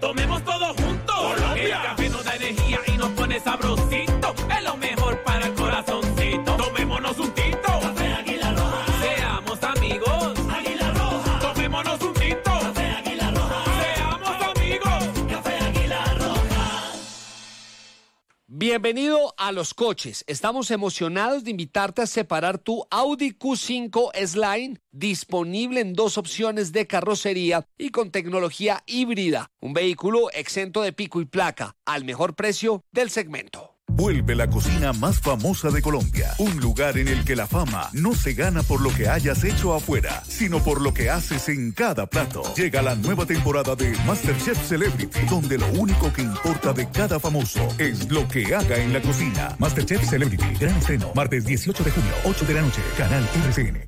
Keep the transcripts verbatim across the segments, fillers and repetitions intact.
Tomemos todos juntos. Colombia. El café nos da energía y nos pone sabrosito. Es lo mejor para el corazoncito. Tomémonos un tito. Café Águila Roja. Seamos amigos. Águila Roja. Tomémonos un tito. Café Águila Roja. Seamos amigos. Café Águila Roja. Bienvenido a Los Coches. Estamos emocionados de invitarte a separar tu Audi Q cinco S-Line, disponible en dos opciones de carrocería y con tecnología híbrida. Un vehículo exento de pico y placa, al mejor precio del segmento. Vuelve la cocina más famosa de Colombia. Un lugar en el que la fama no se gana por lo que hayas hecho afuera, sino por lo que haces en cada plato. Llega la nueva temporada de MasterChef Celebrity, donde lo único que importa de cada famoso es lo que haga en la cocina. MasterChef Celebrity, gran estreno, martes dieciocho de junio, ocho de la noche, canal R C N.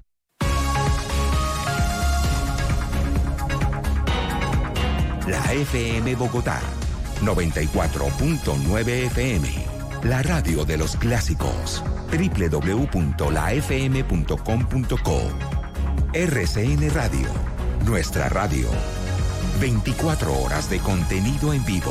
La F M Bogotá, noventa y cuatro punto nueve F M. La radio de los clásicos. doble u doble u doble u punto la f m punto com punto co. R C N Radio. Nuestra radio. veinticuatro horas de contenido en vivo.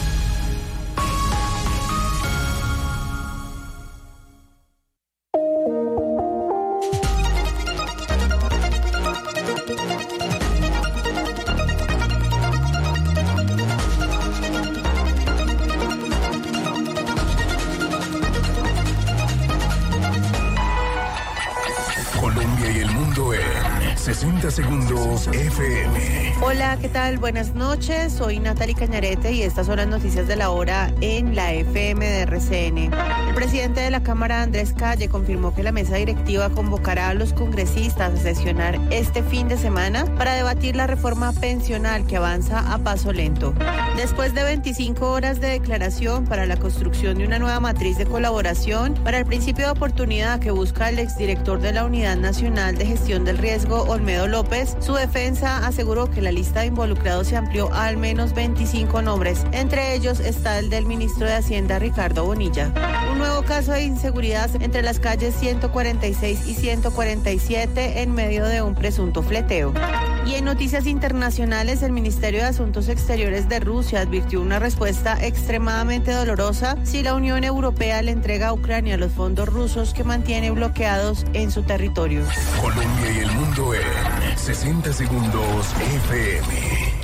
sesenta segundos F M. Hola, ¿qué tal? Buenas noches. Soy Natalie Cañarete y estas son las noticias de la hora en la F M de R C N. El presidente de la Cámara, Andrés Calle, confirmó que la mesa directiva convocará a los congresistas a sesionar este fin de semana para debatir la reforma pensional que avanza a paso lento. Después de veinticinco horas de declaración para la construcción de una nueva matriz de colaboración para el principio de oportunidad que busca el exdirector de la Unidad Nacional de Gestión del Riesgo, Olmedo López, su defensa aseguró que la lista de involucrados se amplió a al menos veinticinco nombres. Entre ellos está el del ministro de Hacienda, Ricardo Bonilla. Un nuevo caso de inseguridad entre las calles ciento cuarenta y seis y ciento cuarenta y siete en medio de un presunto fleteo. Y en noticias internacionales, el Ministerio de Asuntos Exteriores de Rusia advirtió una respuesta extremadamente dolorosa si la Unión Europea le entrega a Ucrania los fondos rusos que mantiene bloqueados en su territorio. Colombia y el mundo en sesenta segundos F M.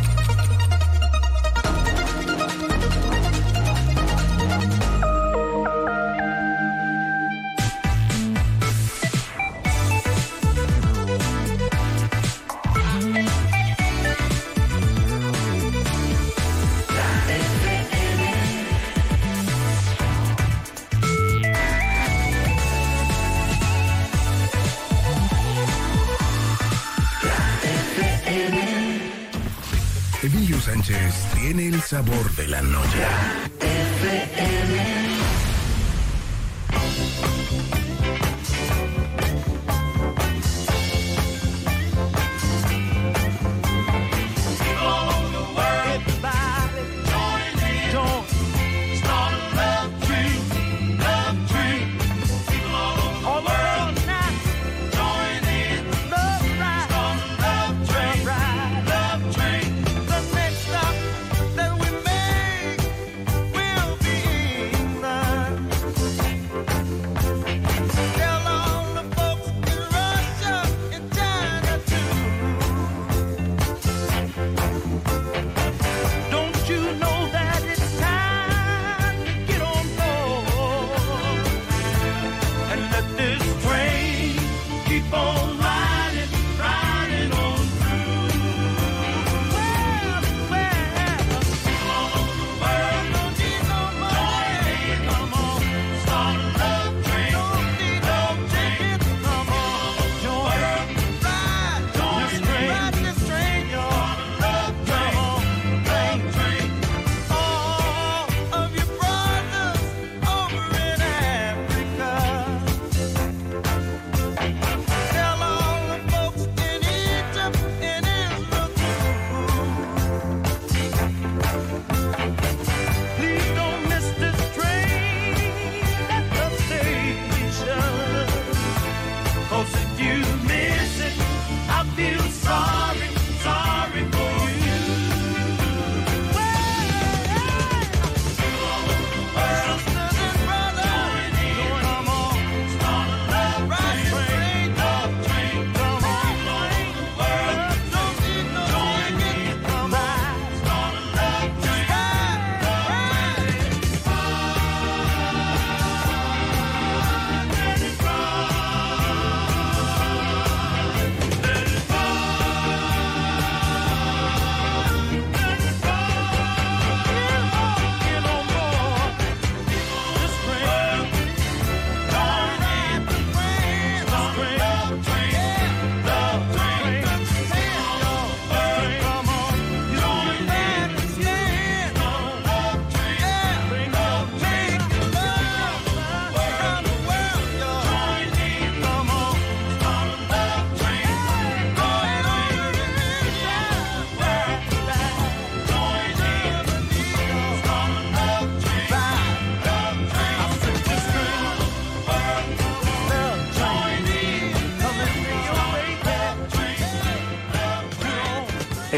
Emilio Sánchez tiene el sabor de la noche. F M.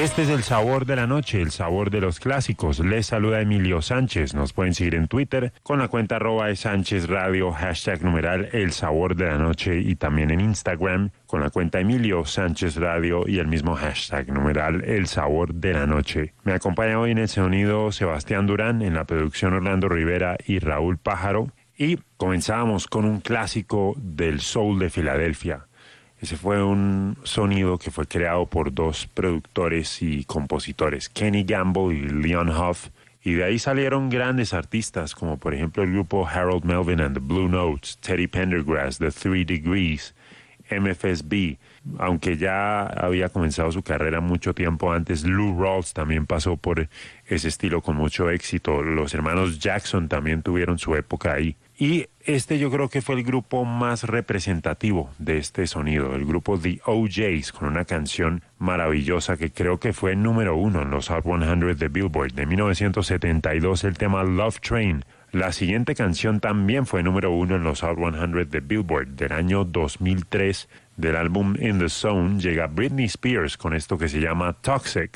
Este es el sabor de la noche, el sabor de los clásicos. Les saluda Emilio Sánchez. Nos pueden seguir en Twitter con la cuenta arroba de Sánchez Radio, hashtag numeral el sabor de la noche, y también en Instagram con la cuenta Emilio Sánchez Radio y el mismo hashtag numeral el sabor de la noche. Me acompaña hoy en el sonido Sebastián Durán, en la producción Orlando Rivera y Raúl Pájaro. Y comenzamos con un clásico del soul de Filadelfia. Ese fue un sonido que fue creado por dos productores y compositores, Kenny Gamble y Leon Huff, y de ahí salieron grandes artistas como por ejemplo el grupo Harold Melvin and the Blue Notes, Teddy Pendergrass, The Three Degrees, M F S B. Aunque ya había comenzado su carrera mucho tiempo antes, Lou Rawls también pasó por ese estilo con mucho éxito. Los hermanos Jackson también tuvieron su época ahí. Y este yo creo que fue el grupo más representativo de este sonido, el grupo The O Js, con una canción maravillosa que creo que fue número uno en los Hot cien de Billboard de mil novecientos setenta y dos, el tema Love Train. La siguiente canción también fue número uno en los Hot cien de Billboard del año dos mil tres. Del álbum In the Zone llega Britney Spears con esto que se llama Toxic.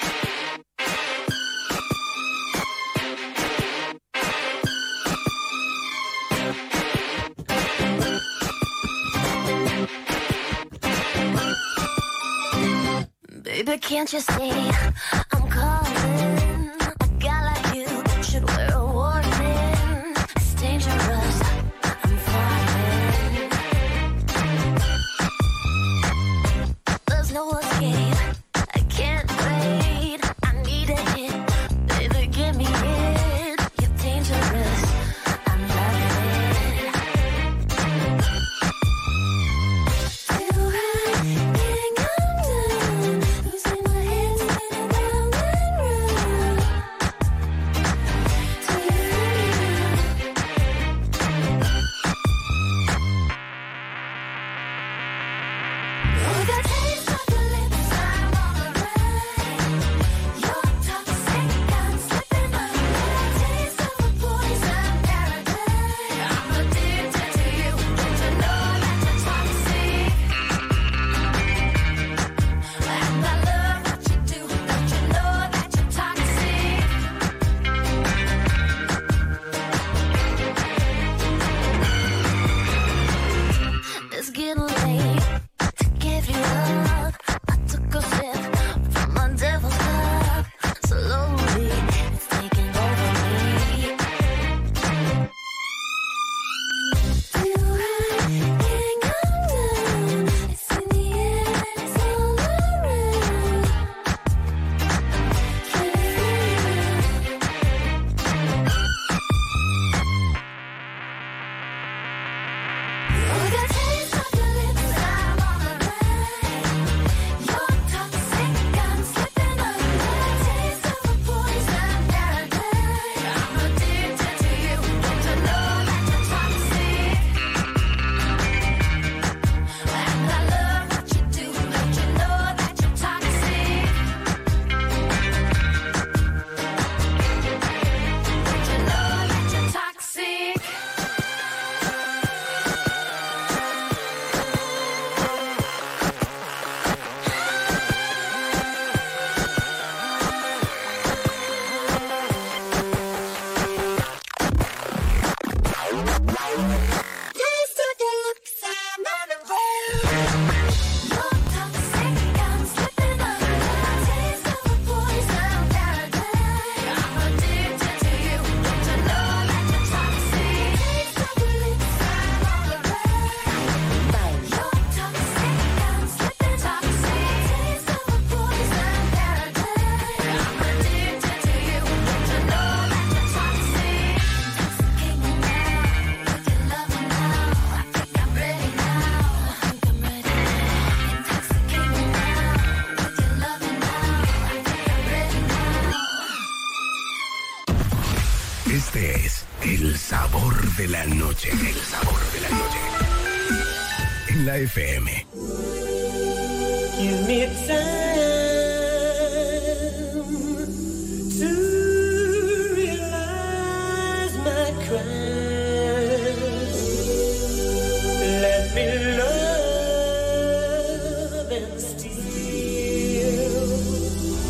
Baby, can't you see I'm calling? A guy like you should wear a warning. It's dangerous, I'm falling. There's no escape, I can't wait. I need a hit, baby, give me it. You're dangerous, I'm loving it. Feel right, getting undone. Losing my head, spinning round and round. To you, the taste of your lips, I'm on the ride. You're toxic, I'm slipping under. Taste of a poison paradise. I'm addicted to you. Don't you know that you're toxic? And I love what you do. Don't you know that you're toxic? It's getting late to give you up. I took a sip from my devil's cup. Slowly, it's taking over me. Feel right, getting undone. It's in the air and it's all around. Can you feel Oh, the taste of your lips, I'm on the ride. You're toxic, I'm slipping under. Taste of a poison paradise. I'm addicted to you. Don't you know that you're toxic? And I love what you do. Don't you know that you're toxic? Don't you know that you're toxic? Taste of your lips, I'm on the road. You're toxic, I'm slipping under. Taste of a poison paradise. I'm addicted to you. Don't you know that you're toxic? Taste of your lips, I'm on the road. You're toxic, I'm slipping toxic. Taste of a poison paradise. I'm addicted to you. Don't you know that you're toxic? Intoxicate me now with your loving now. I think I'm ready now. I think I'm ready. Intoxicate me now with your loving now. I think I'm ready now. Este es el sabor de la noche. El sabor de la noche. En la F M. Give me time to realize my crime. Let me love and steal.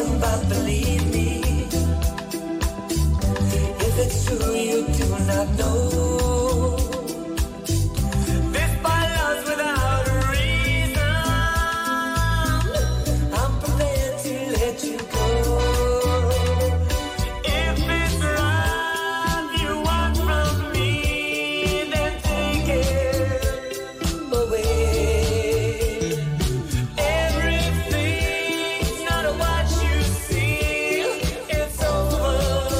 talking about, believe me. If it's true, you do not know. This by love's without a reason. I'm prepared to let you go. If it's love you want from me, then take it away. Everything's not what you see. It's over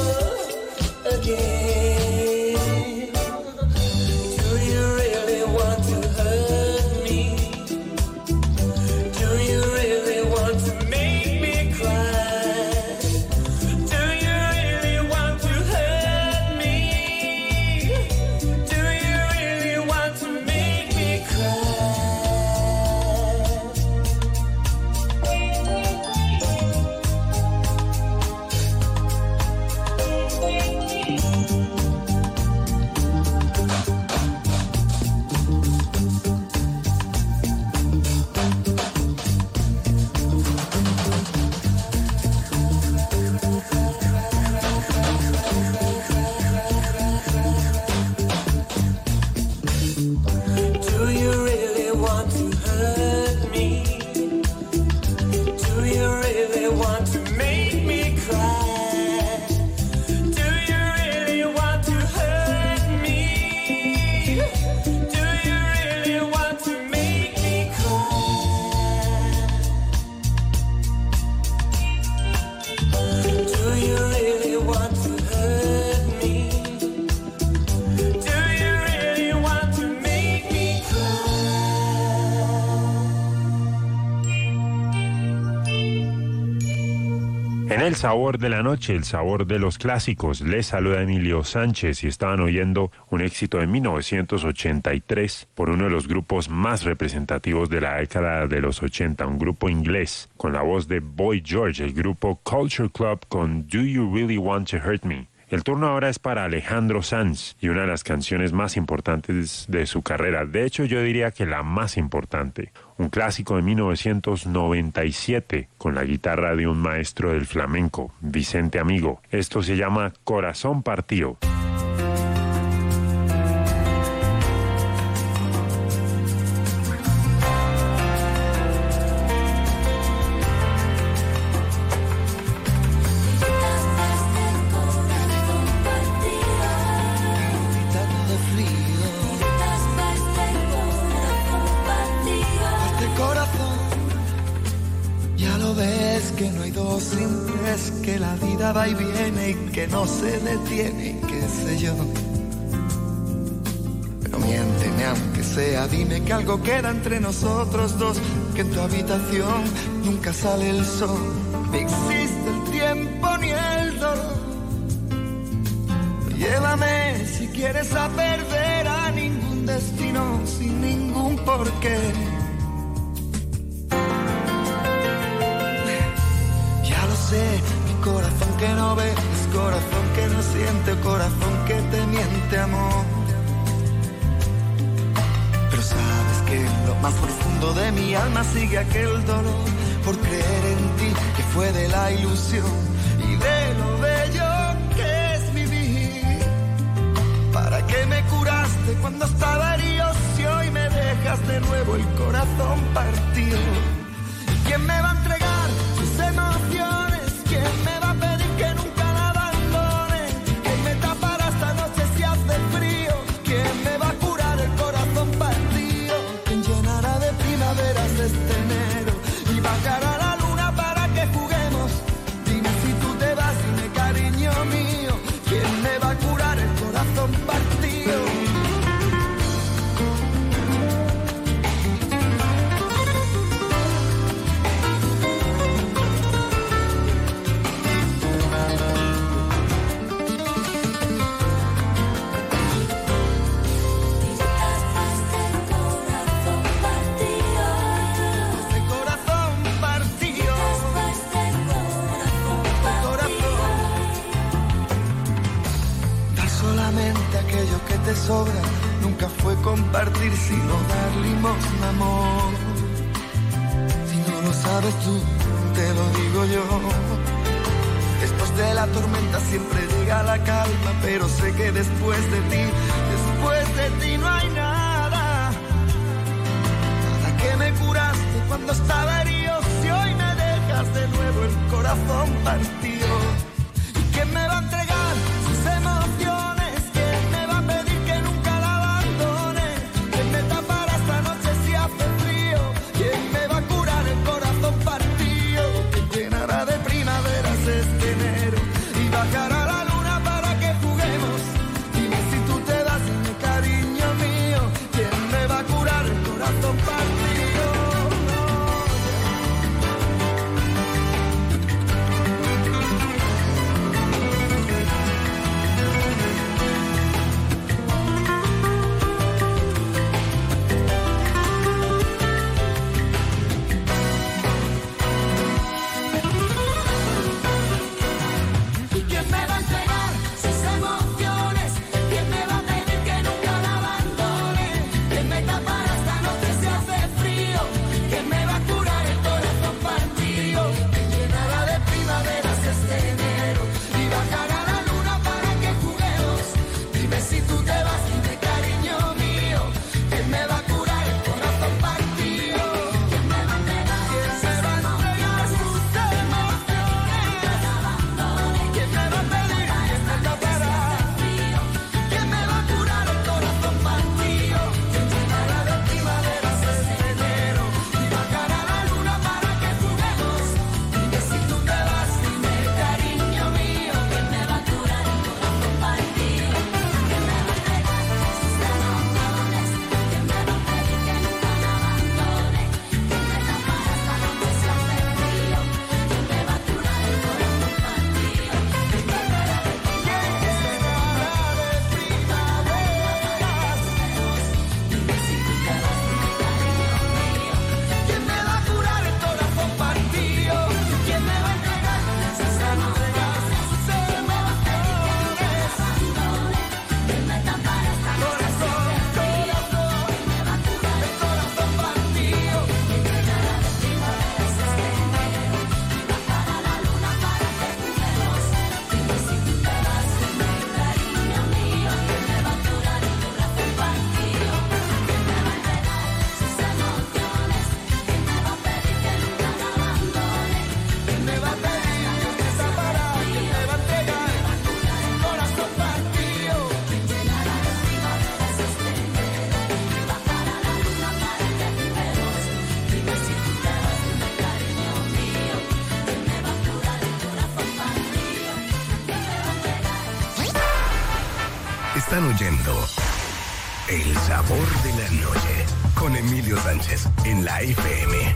again. Do you really want to hurt me? Do you really want to make me cry? Do you really want to hurt me? Do you really want to make me cry? Do you really want to hurt me? Do you really want to make me cry? Do you really want to hurt me? Do you really want to make me cry? Do you really want to hurt me? Do you really want to make me En El Sabor de la Noche, el sabor de los clásicos, les saluda Emilio Sánchez y estaban oyendo un éxito de mil novecientos ochenta y tres por uno de los grupos más representativos de la década de los ochenta, un grupo inglés con la voz de Boy George, el grupo Culture Club con Do You Really Want to Hurt Me. El turno ahora es para Alejandro Sanz y una de las canciones más importantes de su carrera. De hecho, yo diría que la más importante. Un clásico de mil novecientos noventa y siete con la guitarra de un maestro del flamenco, Vicente Amigo. Esto se llama Corazón Partido. de frío. Este corazón, ya lo ves que no hay dos sin tres, que la vida va y viene y que no se detiene y qué sé yo. Pero miénteme aunque sea, dime que algo queda entre nosotros dos, que en tu habitación nunca sale el sol, ni existe el tiempo ni el dolor. Llévame si quieres a perder a ningún destino sin ningún porqué. Ya lo sé, mi corazón que no ve es corazón que no siente, corazón que te miente, amor. Pero sabes que en lo más profundo de mi alma sigue aquel dolor por creer en ti, que fue de la ilusión y de lo bello que es vivir. ¿Para qué me curaste cuando estaba herido si hoy me dejas de nuevo el corazón partido? ¿Y quién me va a entregar sus emociones? ¿Quién me va a pedir que nunca la abandone? ¿Quién me tapará esta noche si hace frío? ¿Quién me va a curar el corazón partido? ¿Quién llenará de primaveras este enero y bajará la luna para que juguemos? Dime si tú te vas, dime cariño mío, ¿quién me va a curar el corazón partido? Aquello que te sobra nunca fue compartir, sino dar limosna, amor. Si no lo sabes tú, te lo digo yo. Después de la tormenta siempre llega la calma, pero sé que después de ti, después de ti no hay nada. Nada que me curaste cuando estaba herido, si hoy me dejas de nuevo el corazón partido. ¿Y quién me va a entregar sus emociones? ¿Quién me va a pedir que nunca la abandone? ¿Quién me tapará esta noche si hace frío? ¿Quién me va a curar el corazón partido? ¿Quién llenará de primaveras este enero y bajará la luna para que juguemos? Dime si tú te vas, dime cariño mío, ¿quién me va a curar el corazón partido? Están oyendo El Sabor de la Noche con Emilio Sánchez en la F M.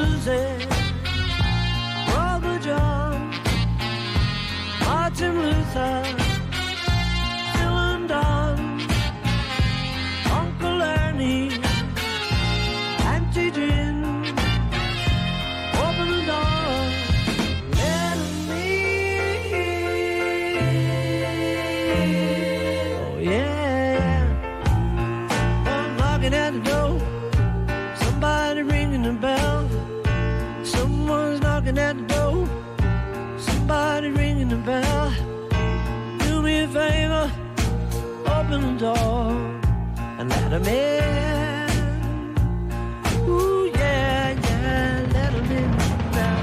Susie, Brother John, Martin Luther, Phil and Don, Uncle Ernie, Auntie Jim, open the door, let 'em in. Oh yeah, I'm knocking at the door, somebody ringing the bell, someone's knocking at the door, somebody ringing the bell. Do me a favor, open the door and let 'em in. Ooh yeah, yeah, let 'em in now.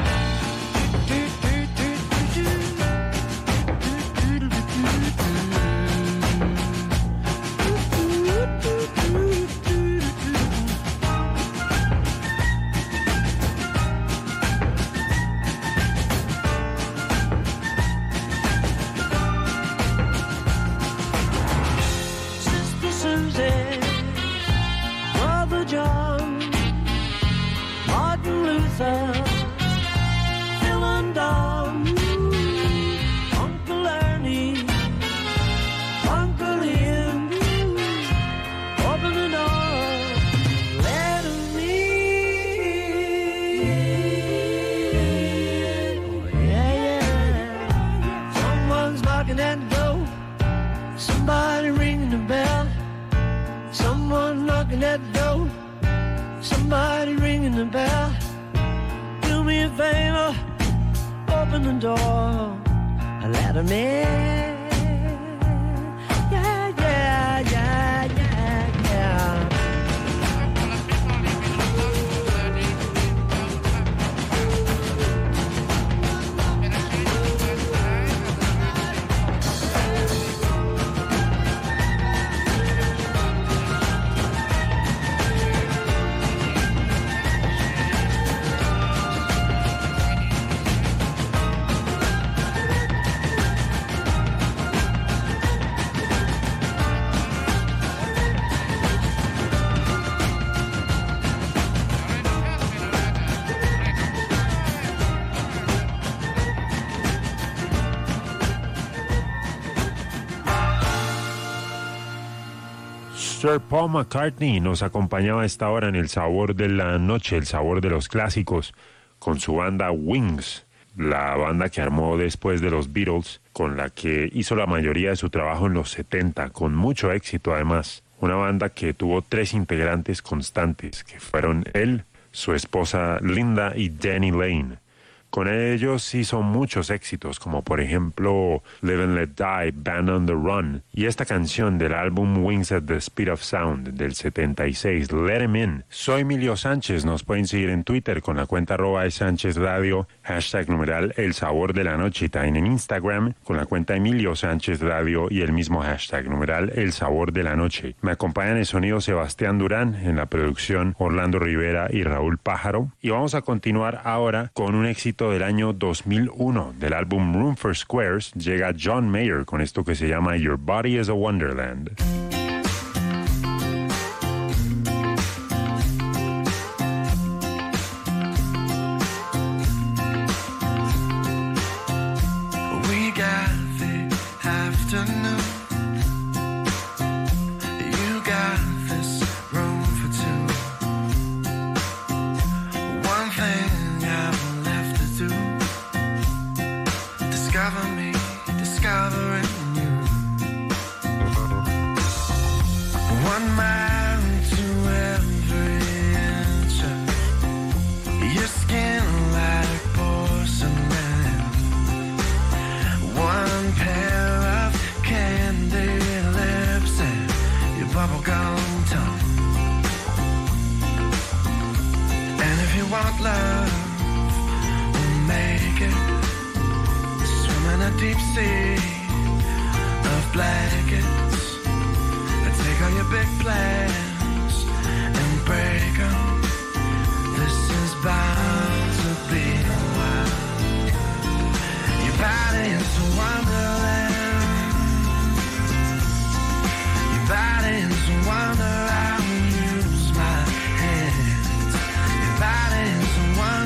Sister Susie, Brother John, Martin Luther, Phil and Don, Uncle Ernie, Uncle Ian, open the door, let 'em in. Oh, yeah, yeah. Someone's knocking at the door, somebody ringing the bell, someone knocking at the door, somebody ringing the bell. Do me a favor, open the door and let 'em in. Yeah, yeah, yeah, yeah, yeah. Sir Paul McCartney nos acompañaba a esta hora en el sabor de la noche, el sabor de los clásicos, con su banda Wings, la banda que armó después de los Beatles, con la que hizo la mayoría de su trabajo en los setenta, con mucho éxito además. Una banda que tuvo tres integrantes constantes, que fueron él, su esposa Linda y Danny Lane. Con ellos hizo muchos éxitos, como por ejemplo Live and Let Die, Band on the Run, y esta canción del álbum Wings at the Speed of Sound del setenta y seis, Let 'Em In. Soy Emilio Sánchez, nos pueden seguir en Twitter con la cuenta arroba de Sánchez Radio, hashtag numeral El Sabor de la Noche, y también en Instagram con la cuenta Emilio Sánchez Radio y el mismo hashtag numeral El Sabor de la Noche. Me acompañan en el sonido Sebastián Durán, en la producción Orlando Rivera y Raúl Pájaro, y vamos a continuar ahora con un éxito del año dos mil uno del álbum Room for Squares. Llega John Mayer con esto que se llama Your Body is a Wonderland. We got the afternoon. You got this room for two. One thing I've left to do. Discover me, discovering you. One mile to every inch of your skin like porcelain. One pair of candy lips and your bubblegum tongue. And if you want love, we'll make it. Swim in a deep sea of blankets. And take all your big plans and break them. This is bound to be wild. Your body is a wonderland. Your body is a wonder. I will use my hands. Your body is a wonder.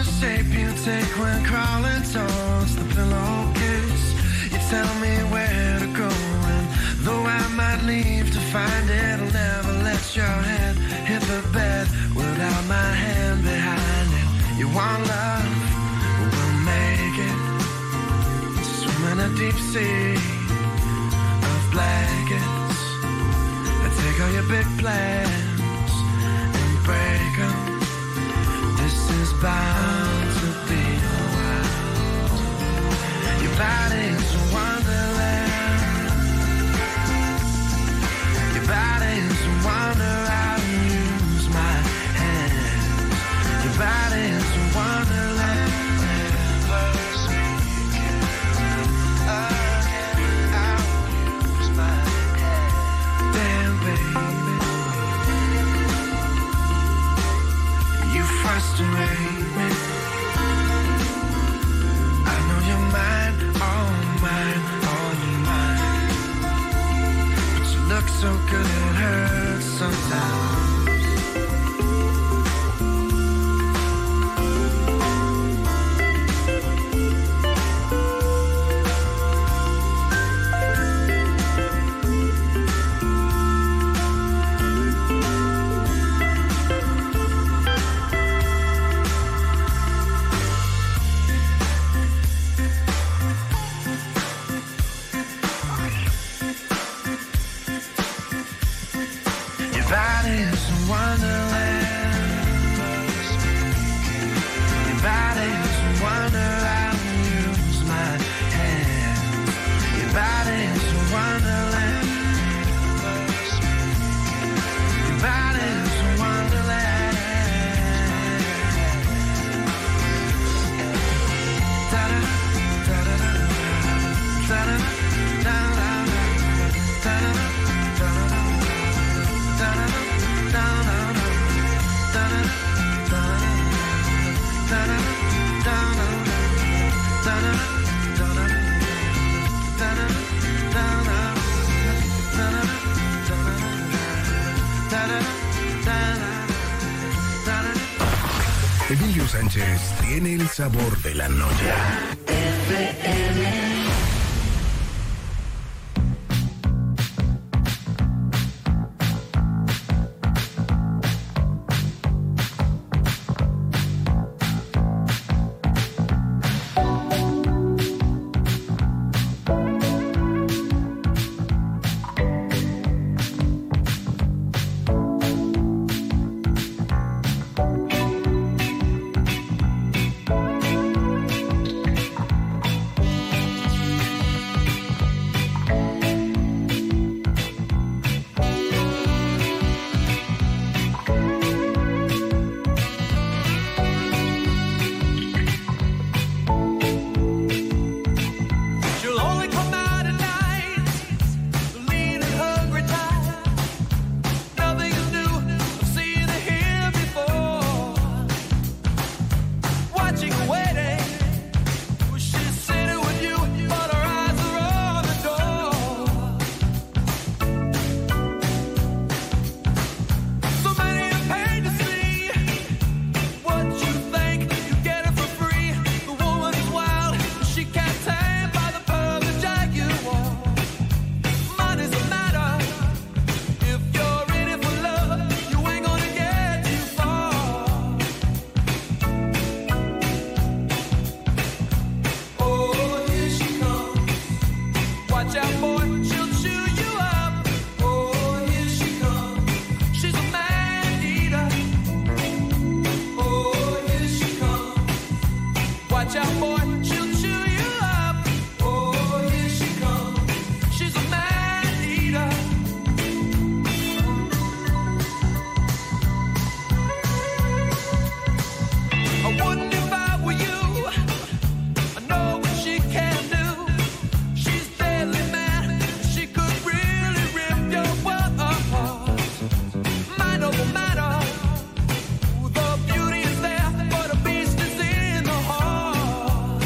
the shape you take when crawling towards the pillowcase. You tell me where to go, and though I might leave to find it, I'll never let your hand hit the bed without my hand behind it. You want love, we'll make it. Swim in a deep sea of blankets. I take all your big plans and break them. This is bound to be a while. Your body's a wonderland. Your body's a wonder. I'll use my hands. Your body's a wonderland. Never speaking again. I'll use my hands. Damn, baby, you frustrate me. I know you're mine, all mine, all mine. But you look so good it hurts sometimes. Your body's a wonderland. Your body's a wonder. I'll use my hands. Your body's a wonderland. Your body's a wonderland. Da-da, da-da-da, da-da, da-da, da-da, Emilio Sánchez tiene el sabor de la noche. She'll only come out at night, lean and hungry tired. Nothing is new, I've seen her here before. Watching her waiting, well, she's sitting with you, but her eyes are on the door. So many are paid to see what you think, you get it for free. The woman is wild, she can't tame by the perfect jaguar. Money's a matter, if you're in it for love, you ain't gonna get too far. Oh, here she comes. Watch out, boy, she'll chew you up. Oh, here she comes. She's a man eater. Oh, here she comes. Watch out, boy, she'll chew you up. Oh, here she comes. She's a man eater. I wouldn't if I were you. I know what she can do. She's deadly mad. She could really rip your world apart. Mind over matter. The beauty is there, but a beast is in the heart.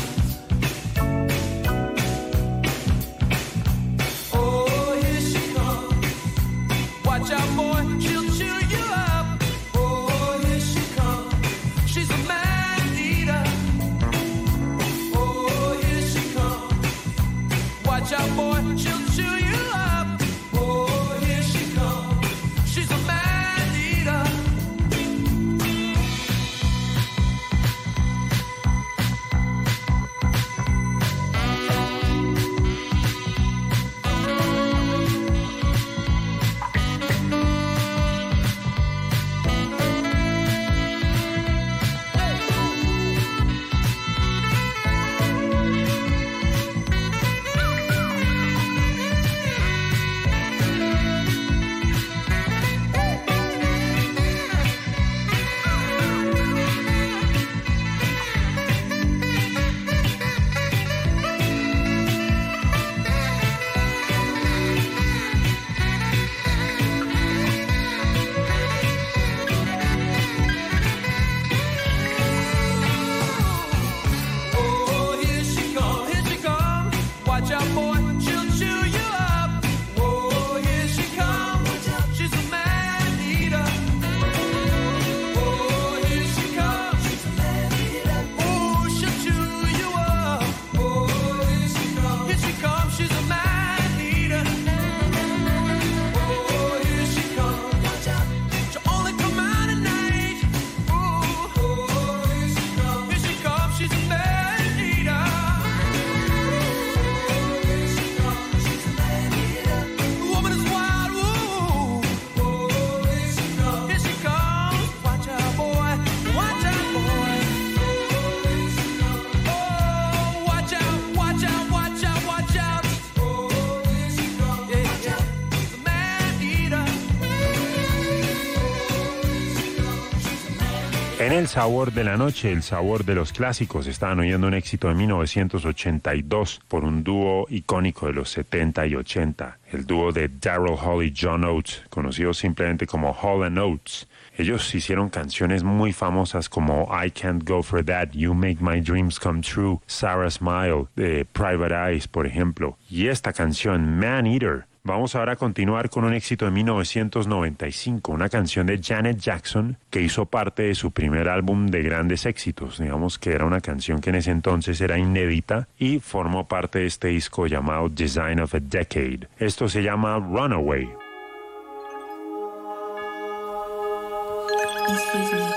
En El Sabor de la Noche, el sabor de los clásicos, estaban oyendo un éxito de mil novecientos ochenta y dos por un dúo icónico de los setenta y ochenta, el dúo de Daryl Hall y John Oates, conocido simplemente como Hall and Oates. Ellos hicieron canciones muy famosas como I Can't Go For That, You Make My Dreams Come True, Sarah Smile, de Private Eyes, por ejemplo. Y esta canción, Man Eater. Vamos ahora a continuar con un éxito de mil novecientos noventa y cinco, una canción de Janet Jackson que hizo parte de su primer álbum de grandes éxitos. Digamos que era una canción que en ese entonces era inédita y formó parte de este disco llamado Design of a Decade. Esto se llama Runaway. Excuse me.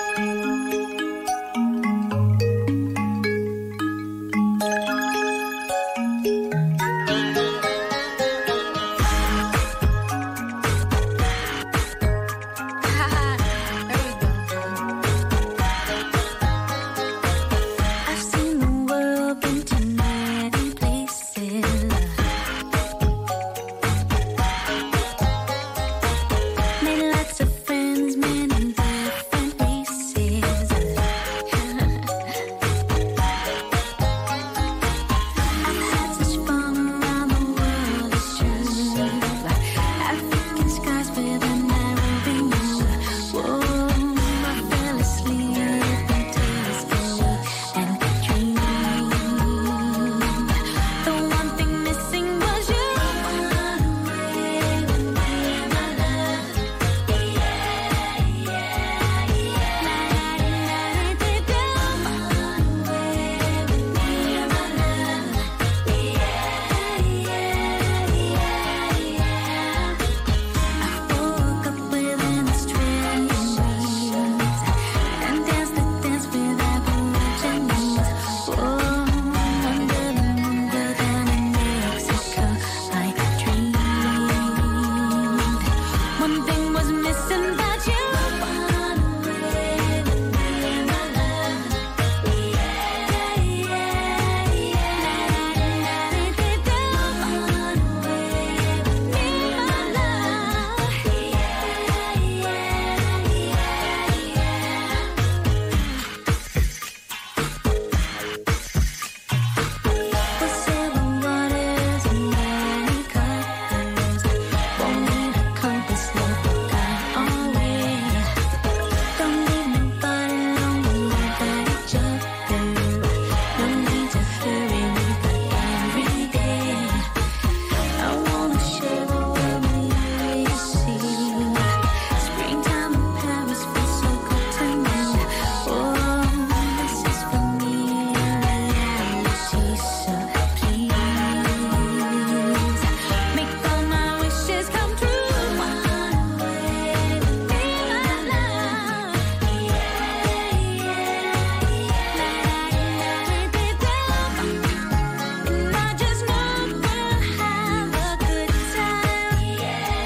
I've seen the world, been to many places. Made lots of friends, many different races. I've had such fun around the world, it's true. African skies with a narrow view. Whoa, I fell asleep and peacefully and dreamed. The one thing missing was you. Run away with me, my love. Yeah, yeah, yeah. La da da da da da. Run away with me, my love. Yeah, yeah, yeah, yeah. I woke up with strange dreams and danced the dance with Aborigines. Whoa, under the moon, but down in Mexico, I dreamed. One thing was missing, but you. Run away with me, my love. Yeah, yeah, yeah. La da da da da. Run away with me, my love. Yeah, yeah, yeah. We'll sail the waters in many colors. Won't need a compass, we'll guide our way. Don't leave nobody alone, we got each other. No need to hurry, we got every day. I wanna share the world with you, you see. Springtime in Paris feels so good to me. Oh, this is for me, a reality, so please make all my wishes come true. Run away with me, my love. Yeah, yeah, yeah. La da da da da. And I just know we'll have a good time.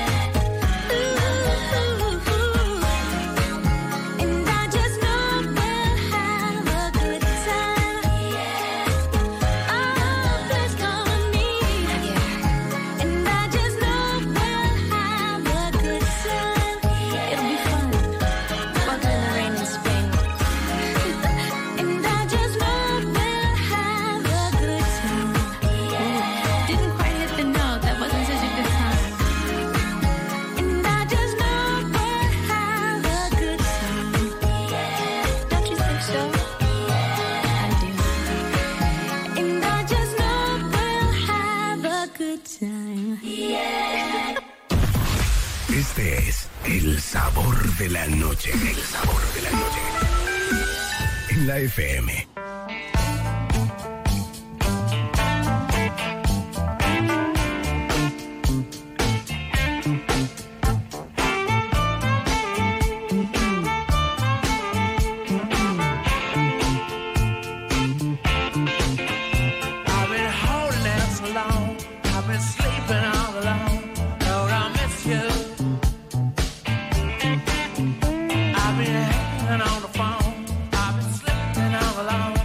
Ooh, and I just know we'll have a good time. Oh, please come with me. And I just know we'll have a good time. It'll be fun. Walking in the rain in Spain. And I just know we'll have a good time. Didn't quite hit the note. That wasn't such a good time. And I just know we'll have a good time. Don't you think so? I do. And I just know we'll have a good time. Yeah. Este es el sabor de la noche. El sabor de la noche. En la F M. I've been holding out so long. I've been sleeping all alone. Lord, I miss you. I've been hanging on the phone. I've been sleeping all alone.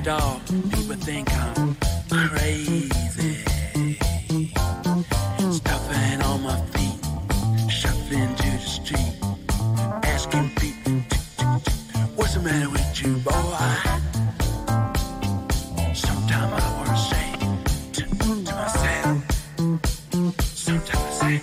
dog, people think I'm crazy. Stuffing on my feet, shuffling to the street, asking people, what's the matter with you, boy? Sometimes I want to say to, to myself, sometimes I say,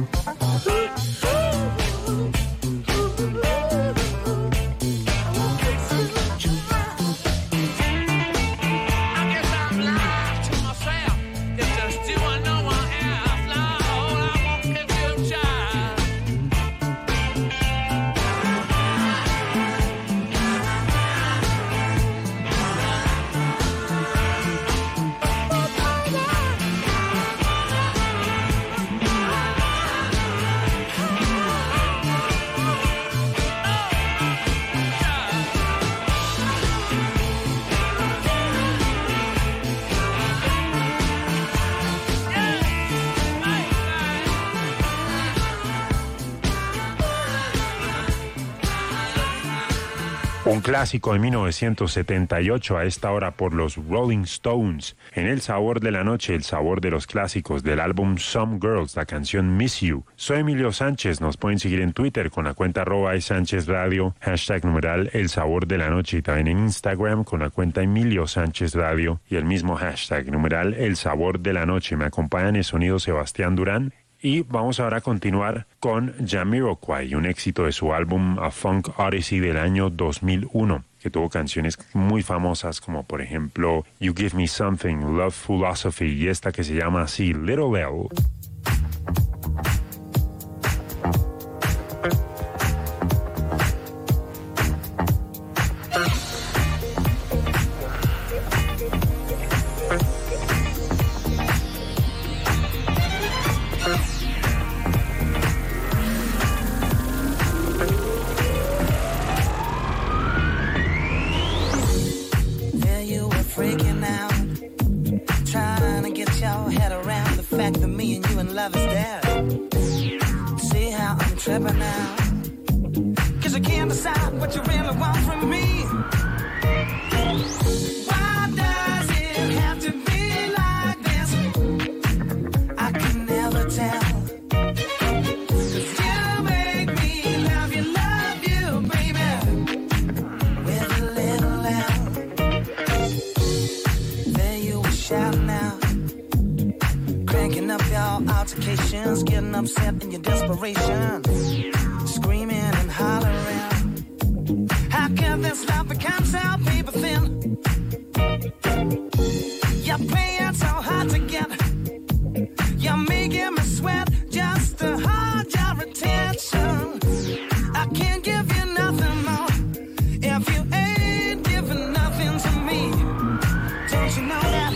Un clásico de mil novecientos setenta y ocho a esta hora por los Rolling Stones. En El Sabor de la Noche, el sabor de los clásicos del álbum Some Girls, la canción Miss You. Soy Emilio Sánchez, nos pueden seguir en Twitter con la cuenta arroba es Sánchez Radio, hashtag numeral El Sabor de la Noche, y también en Instagram con la cuenta Emilio Sánchez Radio y el mismo hashtag numeral El Sabor de la Noche. Me acompañan el sonido Sebastián Durán. Y vamos ahora a continuar con Jamiroquai, un éxito de su álbum A Funk Odyssey del año dos mil uno, que tuvo canciones muy famosas como por ejemplo You Give Me Something, Love Philosophy y esta que se llama así, Little L. Freaking out, trying to get your head around the fact that me and you in love is dead. See how I'm tripping now, cause I can't decide what you really want from me. Why does it have to be like this? I can never tell. Cause you make me love you, love you, baby, with a little L. Shouting out, cranking up your altercations, getting upset in your desperation, screaming and hollering. How can this love become so paper thin? You're playing so hard to get, you're making me sweat just to hold your attention. I can't give you nothing more if you ain't giving nothing to me. Don't you know that?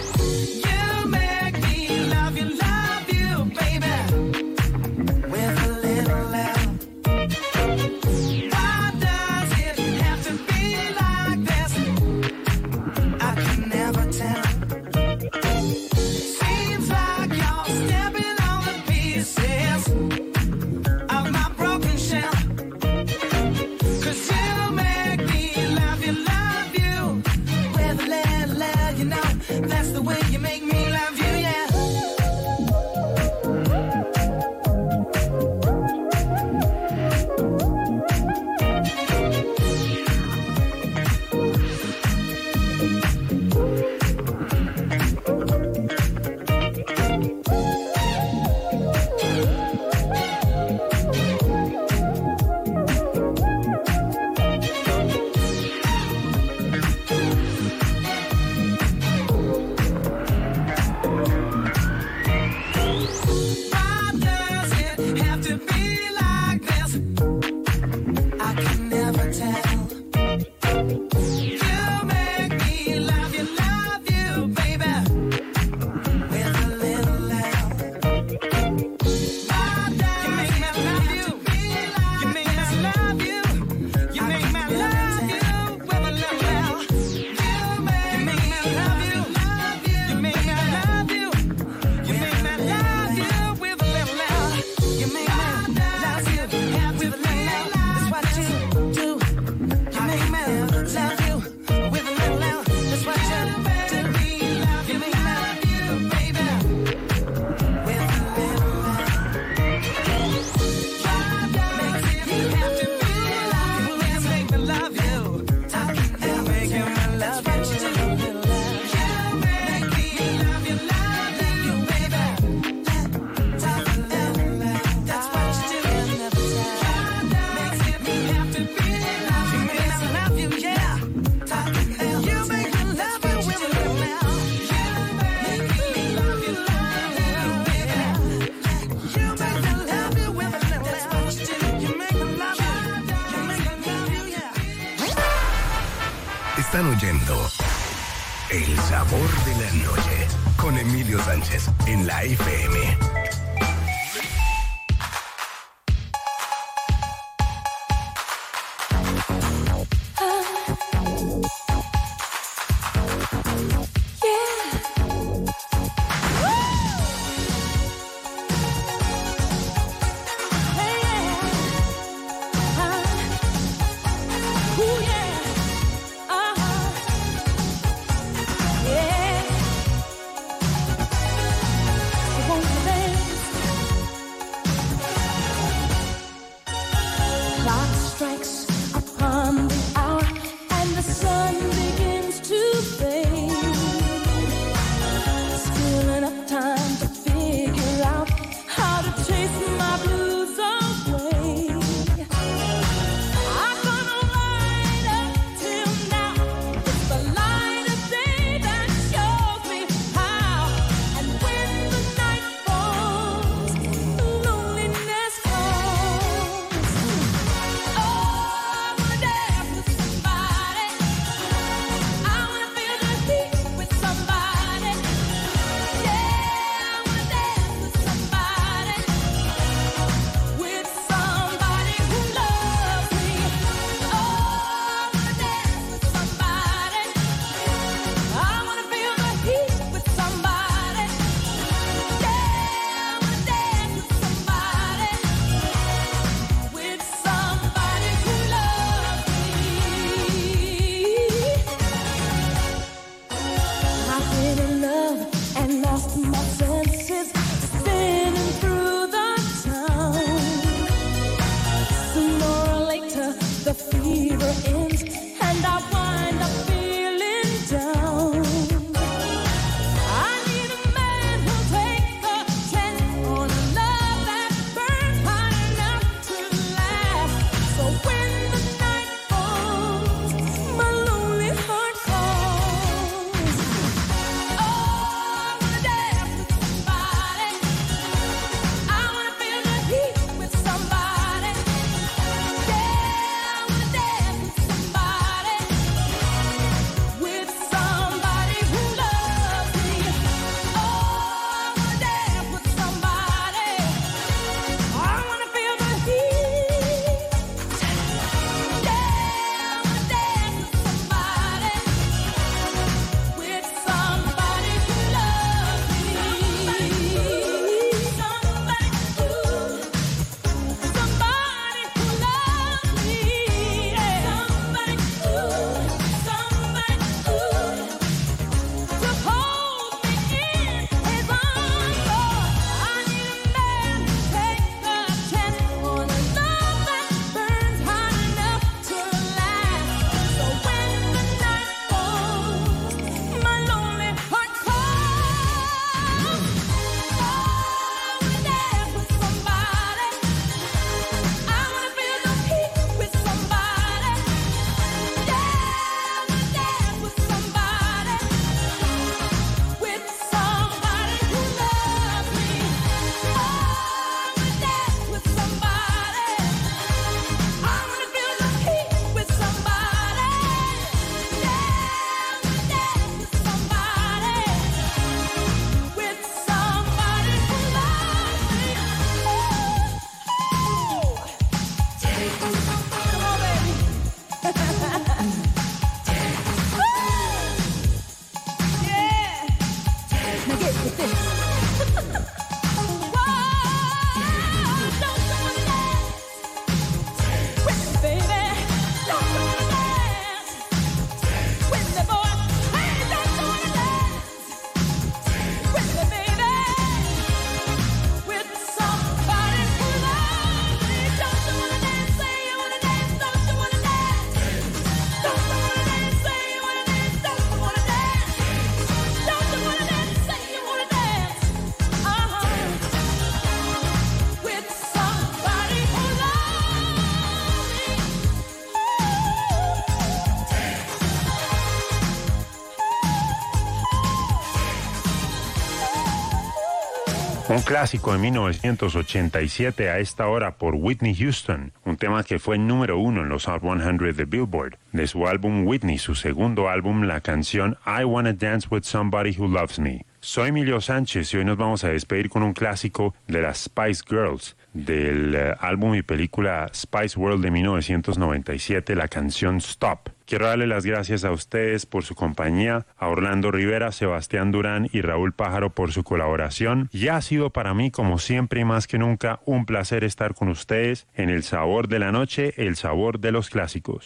El sabor de la noche. Con Emilio Sánchez en la F M. Dance. Un clásico de mil novecientos ochenta y siete a esta hora por Whitney Houston, un tema que fue número uno en los Hot cien de Billboard. De su álbum Whitney, su segundo álbum, la canción I Wanna Dance With Somebody Who Loves Me. Soy Emilio Sánchez y hoy nos vamos a despedir con un clásico de las Spice Girls, del uh, álbum y película Spice World de mil novecientos noventa y siete, la canción Stop. Quiero darle las gracias a ustedes por su compañía, a Orlando Rivera, Sebastián Durán y Raúl Pájaro por su colaboración. Y ha sido para mí, como siempre y más que nunca, un placer estar con ustedes en El Sabor de la Noche, el sabor de los clásicos.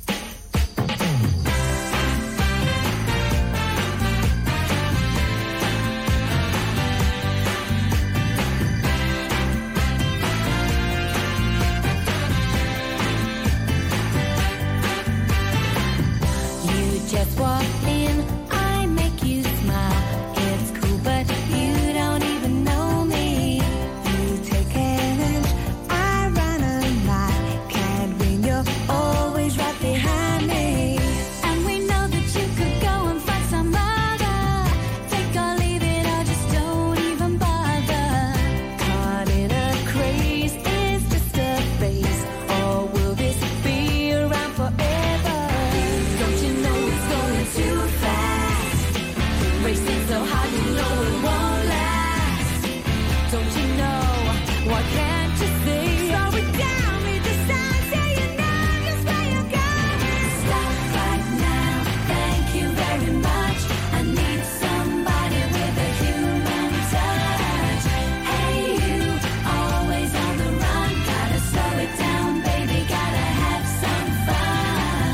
Just walk in, I make you smile. It's cool, but you don't even know me. You take an inch, I run a mile. Can't win, you're always right behind me. And we know that you could go and find some other. Take or leave it, or just don't even bother. Caught in a craze, is just a phase. Or will this be around forever? Don't you know it's going too fast? Racing so hard, you know it won't last. Don't you know? Why can't you see? Slow it down, read the signs, yeah, you know just where you're going. Stop right now, thank you very much. I need somebody with a human touch. Hey, you, always on the run. Gotta slow it down, baby, gotta have some fun.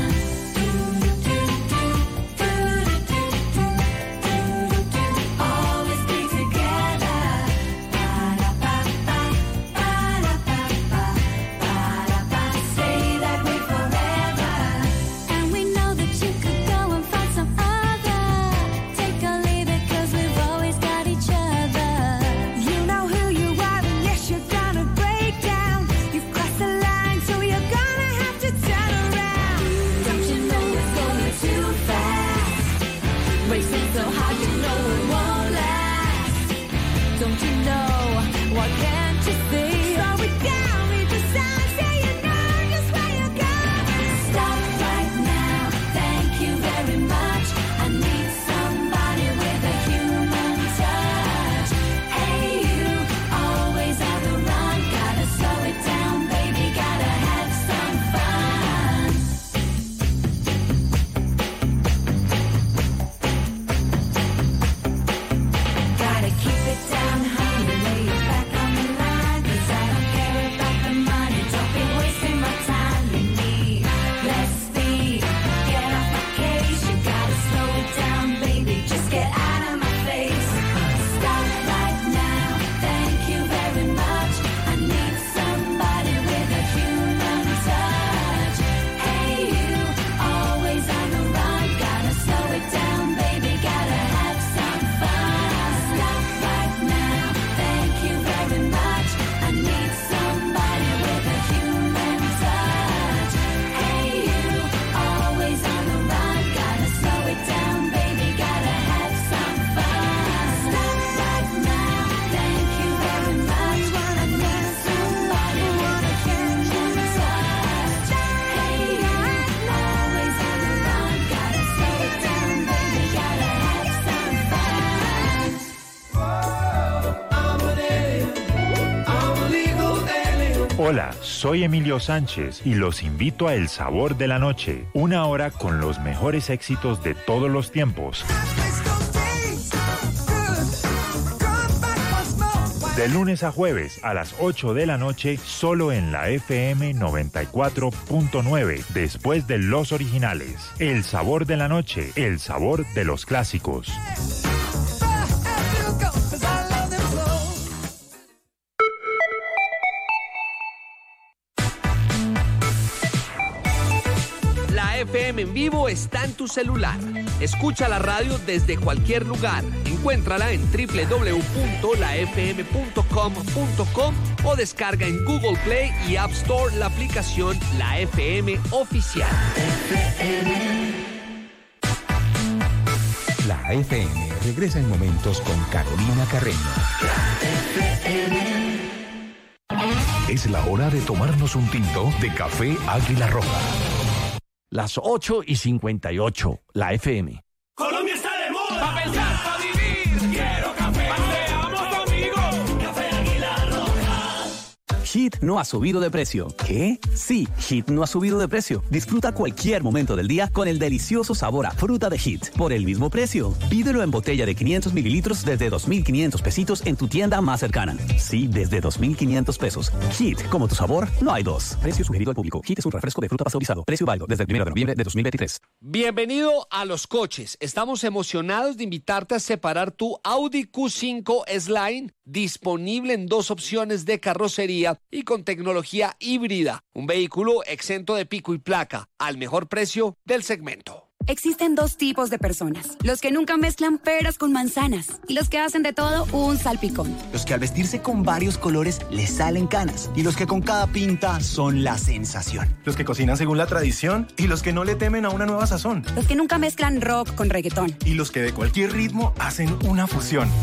Always be together. Stay that way forever. And we know that you could go and find some other. Take or leave it, cause we've always got each other. You know who you are, and yes, you're gonna break down. You've crossed the line, so you're gonna have to turn around. Don't you know it's going too fast? Racing so hard, you know it won't last. Don't you know? Why can't you see? Slow it down, read the signs, yeah, you know just where you're going. Stop right now, thank you very much. I need somebody with a human touch. Hey, you, always on the run. Gotta slow it down, baby, gotta have some fun. Gotta keep it down, honey, lay it back on the line. Cause I don't care about the money, don't be wasting my time. You need less speed, get off my case. You gotta slow it down, baby, just get out of my face. Stop right now, thank you very much. I need somebody with a human touch. Hey, you, always on the run. Gotta slow it down, baby, gotta have some fun. Stop right now, thank you very much. I need somebody with a human touch. Hey, you, always on the run. Gotta slow it down, baby, gotta have some fun. Stop right now, thank you very much. I need somebody with a human touch. Hey, you, always on the run. Gotta slow it down, baby, gotta have some fun. I'm an alien. I'm a legal alien. Hola, soy Emilio Sánchez y los invito a El Sabor de la Noche, una hora con los mejores éxitos de todos los tiempos. De lunes a jueves a las ocho de la noche, solo en la F M noventa y cuatro punto nueve, después de los originales. El Sabor de la Noche, el sabor de los clásicos. La F M en vivo está en tu celular. Escucha la radio desde cualquier lugar. Encuéntrala en doble u doble u doble u punto la f m punto com punto com o descarga en Google Play y App Store la aplicación La F M Oficial. La La F M regresa en momentos con Carolina Carreño. Es la hora de tomarnos un tinto de café Águila Roja. Las ocho y cincuenta y ocho, la F M. Colombia está de moda. Pa' pensar, pa' vivir. Quiero café. Seamos amigos. Café Águila Roja. Hit no ha subido de precio. ¿Qué? Sí, Hit no ha subido de precio. Disfruta cualquier momento del día con el delicioso sabor a fruta de Hit por el mismo precio. Pídelo en botella de quinientos mililitros desde dos mil quinientos pesitos en tu tienda más cercana. Sí, desde dos mil quinientos pesos. Hit, como tu sabor, no hay dos. Precio sugerido al público. Hit es un refresco de fruta pasteurizado. Precio válido desde el primero de noviembre de dos mil veintitrés. Bienvenido a Los Coches. Estamos emocionados de invitarte a separar tu Audi Q cinco S-Line, disponible en dos opciones de carrocería y con tecnología híbrida. Un vehículo exento de pico y placa, al mejor precio del segmento. Existen dos tipos de personas, los que nunca mezclan peras con manzanas y los que hacen de todo un salpicón. Los que al vestirse con varios colores les salen canas y los que con cada pinta son la sensación. Los que cocinan según la tradición y los que no le temen a una nueva sazón. Los que nunca mezclan rock con reggaetón. Y los que de cualquier ritmo hacen una fusión.